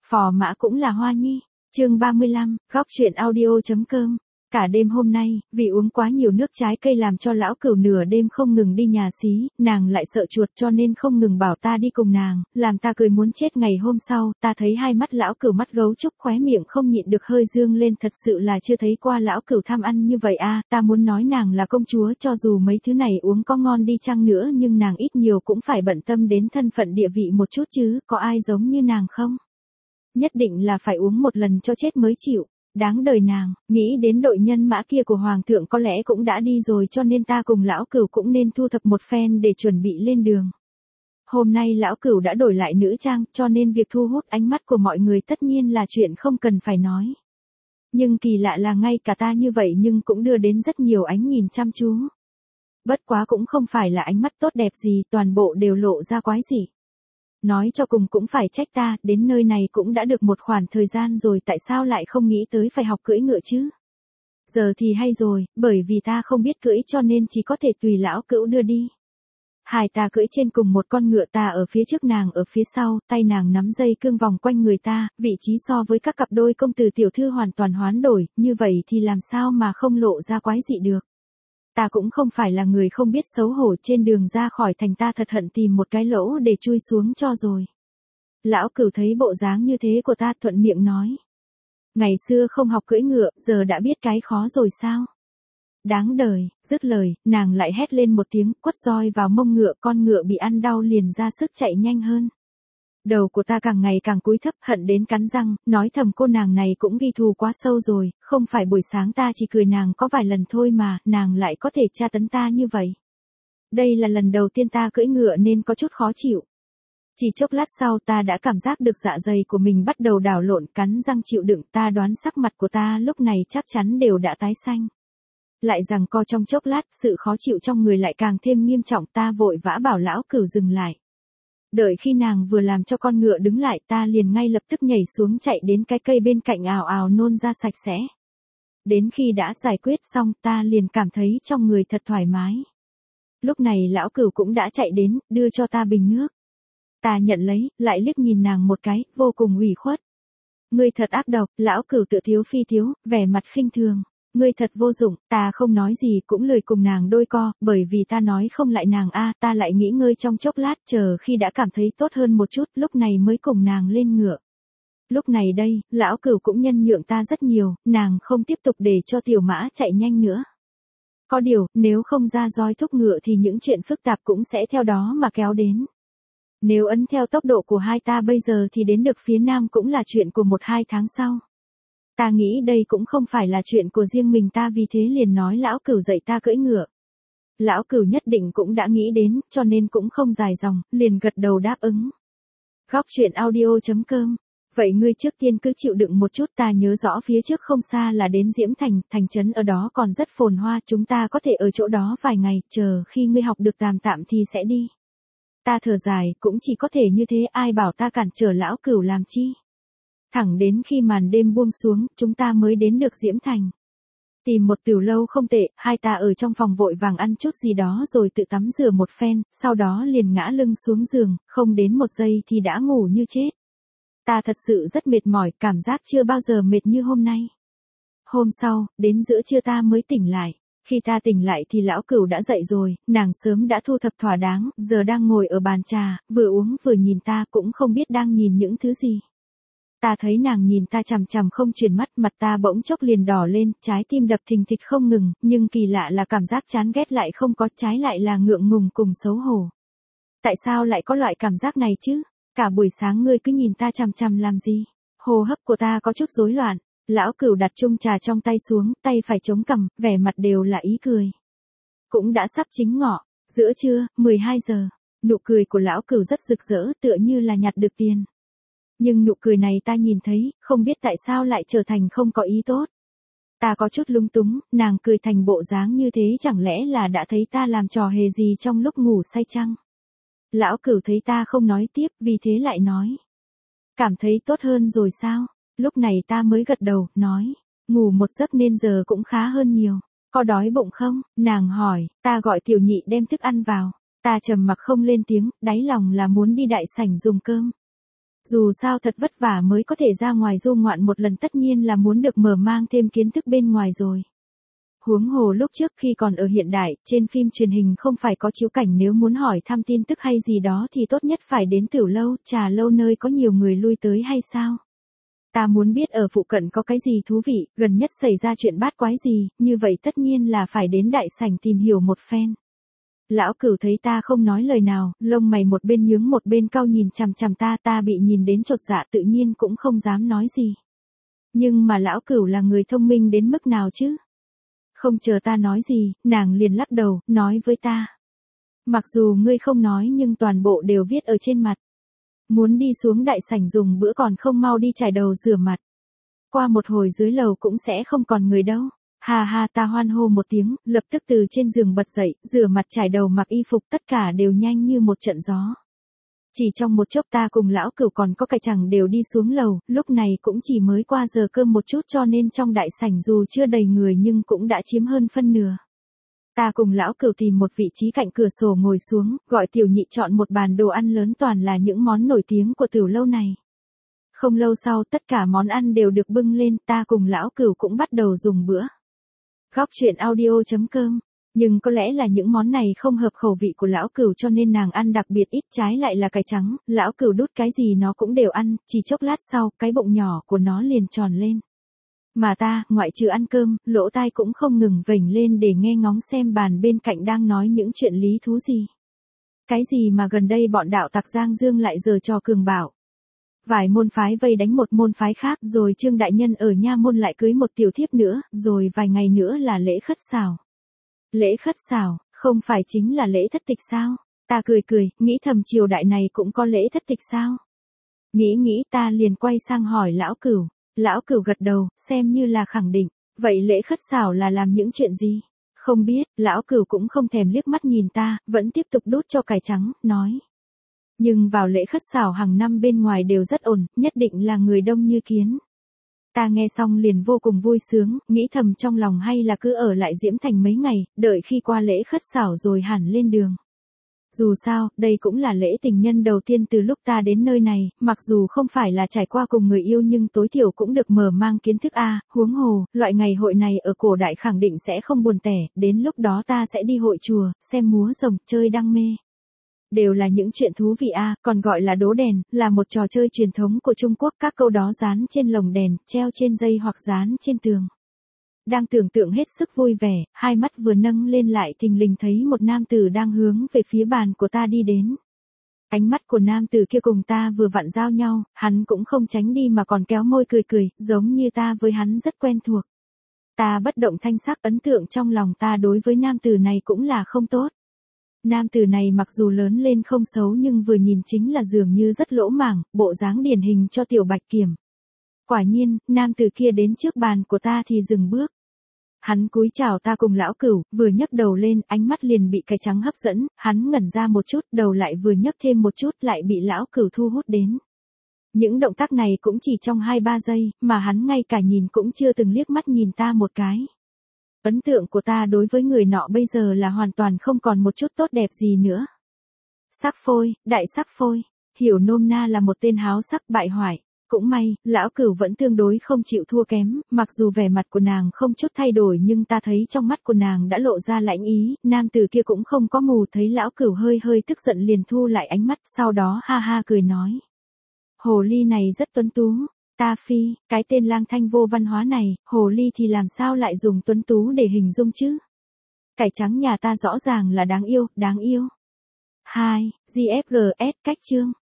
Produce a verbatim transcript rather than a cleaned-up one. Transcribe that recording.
Phò mã cũng là hoa nhi. Chương ba mươi lăm, góc truyện audio.com. Cả đêm hôm nay, vì uống quá nhiều nước trái cây làm cho lão cửu nửa đêm không ngừng đi nhà xí, nàng lại sợ chuột cho nên không ngừng bảo ta đi cùng nàng, làm ta cười muốn chết. Ngày hôm sau, ta thấy hai mắt lão cửu mắt gấu trúc, khóe miệng không nhịn được hơi dương lên, thật sự là chưa thấy qua lão cửu tham ăn như vậy a. Ta muốn nói nàng là công chúa, cho dù mấy thứ này uống có ngon đi chăng nữa nhưng nàng ít nhiều cũng phải bận tâm đến thân phận địa vị một chút chứ, có ai giống như nàng không? Nhất định là phải uống một lần cho chết mới chịu. Đáng đời nàng, nghĩ đến đội nhân mã kia của hoàng thượng có lẽ cũng đã đi rồi, cho nên ta cùng lão cửu cũng nên thu thập một phen để chuẩn bị lên đường. Hôm nay lão cửu đã đổi lại nữ trang, cho nên việc thu hút ánh mắt của mọi người tất nhiên là chuyện không cần phải nói. Nhưng kỳ lạ là ngay cả ta như vậy nhưng cũng đưa đến rất nhiều ánh nhìn chăm chú. Bất quá cũng không phải là ánh mắt tốt đẹp gì, toàn bộ đều lộ ra quái dị. Nói cho cùng cũng phải trách ta, đến nơi này cũng đã được một khoảng thời gian rồi, tại sao lại không nghĩ tới phải học cưỡi ngựa chứ? Giờ thì hay rồi, bởi vì ta không biết cưỡi cho nên chỉ có thể tùy lão cữu đưa đi. Hai ta cưỡi trên cùng một con ngựa, ta ở phía trước, nàng ở phía sau, tay nàng nắm dây cương vòng quanh người ta, vị trí so với các cặp đôi công tử tiểu thư hoàn toàn hoán đổi, như vậy thì làm sao mà không lộ ra quái dị được. Ta cũng không phải là người không biết xấu hổ, trên đường ra khỏi thành ta thật hận tìm một cái lỗ để chui xuống cho rồi. Lão cửu thấy bộ dáng như thế của ta thuận miệng nói. Ngày xưa không học cưỡi ngựa, giờ đã biết cái khó rồi sao? Đáng đời, dứt lời, nàng lại hét lên một tiếng, quất roi vào mông ngựa, con ngựa bị ăn đau liền ra sức chạy nhanh hơn. Đầu của ta càng ngày càng cúi thấp, hận đến cắn răng, nói thầm cô nàng này cũng ghi thù quá sâu rồi, không phải buổi sáng ta chỉ cười nàng có vài lần thôi mà, nàng lại có thể tra tấn ta như vậy. Đây là lần đầu tiên ta cưỡi ngựa nên có chút khó chịu. Chỉ chốc lát sau ta đã cảm giác được dạ dày của mình bắt đầu đảo lộn, cắn răng chịu đựng, ta đoán sắc mặt của ta lúc này chắc chắn đều đã tái xanh. Lại rằng co trong chốc lát, sự khó chịu trong người lại càng thêm nghiêm trọng, ta vội vã bảo lão cửu dừng lại. Đợi khi nàng vừa làm cho con ngựa đứng lại, ta liền ngay lập tức nhảy xuống chạy đến cái cây bên cạnh ào ào nôn ra sạch sẽ. Đến khi đã giải quyết xong, ta liền cảm thấy trong người thật thoải mái. Lúc này lão cửu cũng đã chạy đến, đưa cho ta bình nước. Ta nhận lấy, lại liếc nhìn nàng một cái, vô cùng ủy khuất. Ngươi thật ác độc, lão cửu tự thiếu phi thiếu, vẻ mặt khinh thường. Ngươi thật vô dụng, ta không nói gì cũng lười cùng nàng đôi co, bởi vì ta nói không lại nàng a, ta lại nghỉ ngơi trong chốc lát, chờ khi đã cảm thấy tốt hơn một chút, lúc này mới cùng nàng lên ngựa. Lúc này đây, lão cửu cũng nhân nhượng ta rất nhiều, nàng không tiếp tục để cho tiểu mã chạy nhanh nữa. Có điều, nếu không ra roi thúc ngựa thì những chuyện phức tạp cũng sẽ theo đó mà kéo đến. Nếu ấn theo tốc độ của hai ta bây giờ thì đến được phía nam cũng là chuyện của một hai tháng sau. Ta nghĩ đây cũng không phải là chuyện của riêng mình ta, vì thế liền nói lão cửu dạy ta cưỡi ngựa. Lão cửu nhất định cũng đã nghĩ đến, cho nên cũng không dài dòng, liền gật đầu đáp ứng. Góc truyện audio.com. Vậy ngươi trước tiên cứ chịu đựng một chút, ta nhớ rõ phía trước không xa là đến Diễm Thành, thành trấn ở đó còn rất phồn hoa, chúng ta có thể ở chỗ đó vài ngày, chờ khi ngươi học được tạm tạm thì sẽ đi. Ta thở dài, cũng chỉ có thể như thế, ai bảo ta cản trở lão cửu làm chi. Thẳng đến khi màn đêm buông xuống, chúng ta mới đến được Diễm Thành. Tìm một tiểu lâu không tệ, hai ta ở trong phòng vội vàng ăn chút gì đó rồi tự tắm rửa một phen, sau đó liền ngã lưng xuống giường, không đến một giây thì đã ngủ như chết. Ta thật sự rất mệt mỏi, cảm giác chưa bao giờ mệt như hôm nay. Hôm sau, đến giữa trưa ta mới tỉnh lại. Khi ta tỉnh lại thì lão cửu đã dậy rồi, nàng sớm đã thu thập thỏa đáng, giờ đang ngồi ở bàn trà, vừa uống vừa nhìn ta, cũng không biết đang nhìn những thứ gì. Ta thấy nàng nhìn ta chằm chằm không chuyển mắt, mặt ta bỗng chốc liền đỏ lên, trái tim đập thình thịch không ngừng, nhưng kỳ lạ là cảm giác chán ghét lại không có, trái lại là ngượng ngùng cùng xấu hổ. Tại sao lại có loại cảm giác này chứ? Cả buổi sáng ngươi cứ nhìn ta chằm chằm làm gì? Hô hấp của ta có chút rối loạn. Lão cửu đặt chung trà trong tay xuống, tay phải chống cằm, vẻ mặt đều là ý cười. Cũng đã sắp chính ngọ, giữa trưa, mười hai giờ, nụ cười của lão cửu rất rực rỡ, tựa như là nhặt được tiền. Nhưng nụ cười này ta nhìn thấy, không biết tại sao lại trở thành không có ý tốt. Ta có chút lung túng, nàng cười thành bộ dáng như thế chẳng lẽ là đã thấy ta làm trò hề gì trong lúc ngủ say chăng? Lão cửu thấy ta không nói tiếp, vì thế lại nói. Cảm thấy tốt hơn rồi sao? Lúc này ta mới gật đầu, nói. Ngủ một giấc nên giờ cũng khá hơn nhiều. Có đói bụng không? Nàng hỏi, ta gọi tiểu nhị đem thức ăn vào. Ta trầm mặc không lên tiếng, đáy lòng là muốn đi đại sảnh dùng cơm. Dù sao thật vất vả mới có thể ra ngoài du ngoạn một lần, tất nhiên là muốn được mở mang thêm kiến thức bên ngoài rồi. Huống hồ lúc trước khi còn ở hiện đại, trên phim truyền hình không phải có chiếu cảnh, nếu muốn hỏi thăm tin tức hay gì đó thì tốt nhất phải đến tiểu lâu, trà lâu nơi có nhiều người lui tới hay sao? Ta muốn biết ở phụ cận có cái gì thú vị, gần nhất xảy ra chuyện bát quái gì, như vậy tất nhiên là phải đến đại sảnh tìm hiểu một phen. Lão Cửu thấy ta không nói lời nào, lông mày một bên nhướng một bên cau nhìn chằm chằm ta, ta bị nhìn đến chột dạ tự nhiên cũng không dám nói gì. Nhưng mà Lão Cửu là người thông minh đến mức nào chứ? Không chờ ta nói gì, nàng liền lắc đầu, nói với ta. Mặc dù ngươi không nói nhưng toàn bộ đều viết ở trên mặt. Muốn đi xuống đại sảnh dùng bữa còn không mau đi chải đầu rửa mặt. Qua một hồi dưới lầu cũng sẽ không còn người đâu. Ha ha, ta hoan hô một tiếng, lập tức từ trên giường bật dậy, rửa mặt chải đầu mặc y phục, tất cả đều nhanh như một trận gió. Chỉ trong một chốc ta cùng Lão Cửu còn có cái chẳng đều đi xuống lầu, lúc này cũng chỉ mới qua giờ cơm một chút, cho nên trong đại sảnh dù chưa đầy người nhưng cũng đã chiếm hơn phân nửa. Ta cùng Lão Cửu tìm một vị trí cạnh cửa sổ ngồi xuống, gọi tiểu nhị chọn một bàn đồ ăn lớn, toàn là những món nổi tiếng của tiểu lâu này. Không lâu sau tất cả món ăn đều được bưng lên, ta cùng Lão Cửu cũng bắt đầu dùng bữa. Góc truyện audio chấm com. Nhưng có lẽ là những món này không hợp khẩu vị của Lão Cửu cho nên nàng ăn đặc biệt ít, trái lại là cải trắng, Lão Cửu đút cái gì nó cũng đều ăn, chỉ chốc lát sau, cái bụng nhỏ của nó liền tròn lên. Mà ta, ngoại trừ ăn cơm, lỗ tai cũng không ngừng vểnh lên để nghe ngóng xem bàn bên cạnh đang nói những chuyện lý thú gì. Cái gì mà gần đây bọn đạo tặc Giang Dương lại giở trò cường bạo. Vài môn phái vây đánh một môn phái khác, rồi Trương đại nhân ở nha môn lại cưới một tiểu thiếp nữa, rồi vài ngày nữa là lễ khất xảo. Lễ khất xảo, không phải chính là lễ thất tịch sao? Ta cười cười, nghĩ thầm triều đại này cũng có lễ thất tịch sao? Nghĩ nghĩ ta liền quay sang hỏi Lão Cửu. Lão Cửu gật đầu, xem như là khẳng định. Vậy lễ khất xảo là làm những chuyện gì? Không biết, Lão Cửu cũng không thèm liếc mắt nhìn ta, vẫn tiếp tục đút cho cải trắng, nói. Nhưng vào lễ khất xảo hàng năm bên ngoài đều rất ổn, nhất định là người đông như kiến. Ta nghe xong liền vô cùng vui sướng, nghĩ thầm trong lòng hay là cứ ở lại Diễm Thành mấy ngày, đợi khi qua lễ khất xảo rồi hẳn lên đường. Dù sao, đây cũng là lễ tình nhân đầu tiên từ lúc ta đến nơi này, mặc dù không phải là trải qua cùng người yêu nhưng tối thiểu cũng được mở mang kiến thức a, huống hồ, loại ngày hội này ở cổ đại khẳng định sẽ không buồn tẻ, đến lúc đó ta sẽ đi hội chùa, xem múa rồng, chơi đăng mê. Đều là những chuyện thú vị a, còn gọi là đố đèn, là một trò chơi truyền thống của Trung Quốc, các câu đó dán trên lồng đèn, treo trên dây hoặc dán trên tường. Đang tưởng tượng hết sức vui vẻ, hai mắt vừa nâng lên lại thình lình thấy một nam tử đang hướng về phía bàn của ta đi đến. Ánh mắt của nam tử kia cùng ta vừa vặn giao nhau, hắn cũng không tránh đi mà còn kéo môi cười cười, giống như ta với hắn rất quen thuộc. Ta bất động thanh sắc, ấn tượng trong lòng ta đối với nam tử này cũng là không tốt. Nam tử này mặc dù lớn lên không xấu nhưng vừa nhìn chính là dường như rất lỗ mãng, bộ dáng điển hình cho tiểu bạch kiểm. Quả nhiên, nam tử kia đến trước bàn của ta thì dừng bước. Hắn cúi chào ta cùng Lão Cửu, vừa nhấc đầu lên, ánh mắt liền bị cái trắng hấp dẫn, hắn ngẩn ra một chút, đầu lại vừa nhấc thêm một chút, lại bị Lão Cửu thu hút đến. Những động tác này cũng chỉ trong hai ba giây, mà hắn ngay cả nhìn cũng chưa từng liếc mắt nhìn ta một cái. Ấn tượng của ta đối với người nọ bây giờ là hoàn toàn không còn một chút tốt đẹp gì nữa. Sắc phôi, đại sắc phôi, hiểu nôm na là một tên háo sắc bại hoại. Cũng may, Lão Cửu vẫn tương đối không chịu thua kém, mặc dù vẻ mặt của nàng không chút thay đổi nhưng ta thấy trong mắt của nàng đã lộ ra lãnh ý, nam tử kia cũng không có mù, thấy Lão Cửu hơi hơi tức giận liền thu lại ánh mắt, sau đó ha ha cười nói. Hồ ly này rất tuấn tú. Ta phi, cái tên lang thanh vô văn hóa này, hồ ly thì làm sao lại dùng tuấn tú để hình dung chứ? Cải trắng nhà ta rõ ràng là đáng yêu, đáng yêu. hai. giê ép giê ét cách chương.